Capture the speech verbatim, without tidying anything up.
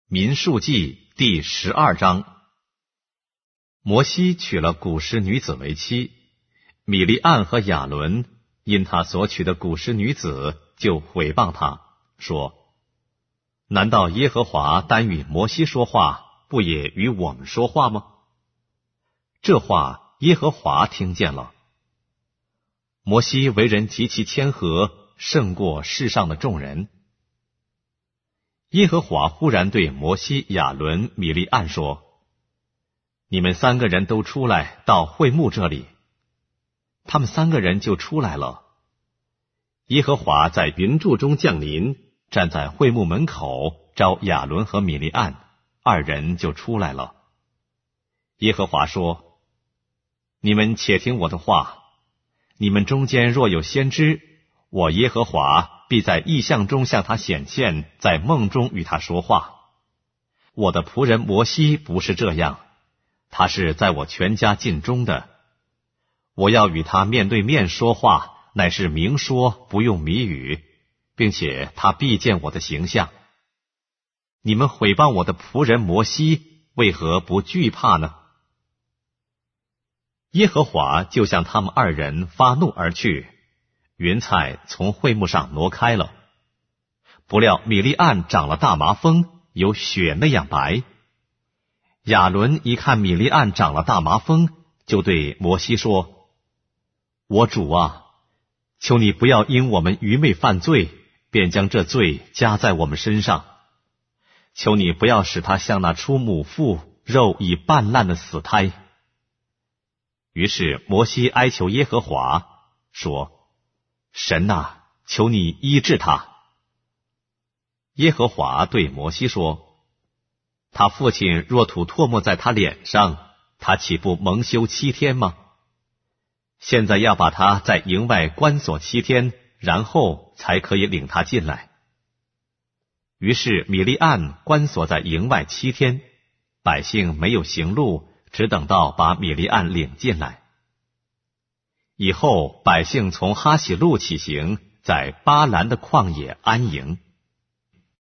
民数记第十二章。摩西娶了古时女子为妻，米利暗和亚伦因他所娶的古时女子就毁谤他，说：难道耶和华单与摩西说话，不也与我们说话吗？这话耶和华听见了。摩西为人极其谦和，胜过世上的众人。耶和华忽然对摩西、亚伦、米利暗说：你们三个人都出来到会幕这里。他们三个人就出来了。耶和华在云柱中降临，站在会幕门口，招亚伦和米利暗，二人就出来了。耶和华说：你们且听我的话，你们中间若有先知，我耶和华必在异象中向他显现，在梦中与他说话。我的仆人摩西不是这样，他是在我全家尽忠的。我要与他面对面说话，乃是明说，不用谜语，并且他必见我的形象。你们毁谤我的仆人摩西，为何不惧怕呢？耶和华就向他们二人发怒而去，云彩从会幕上挪开了。不料米利暗长了大麻风，有雪那样白。亚伦一看米利暗长了大麻风，就对摩西说：我主啊，求你不要因我们愚昧犯罪，便将这罪加在我们身上。求你不要使他像那出母腹肉已半烂的死胎。于是摩西哀求耶和华说：神啊，求你医治他。耶和华对摩西说：他父亲若吐唾沫在他脸上，他岂不蒙羞七天吗？现在要把他在营外关锁七天，然后才可以领他进来。于是米利暗关锁在营外七天，百姓没有行路，只等到把米利暗领进来。以后百姓从哈喜路起行，在巴兰的旷野安营。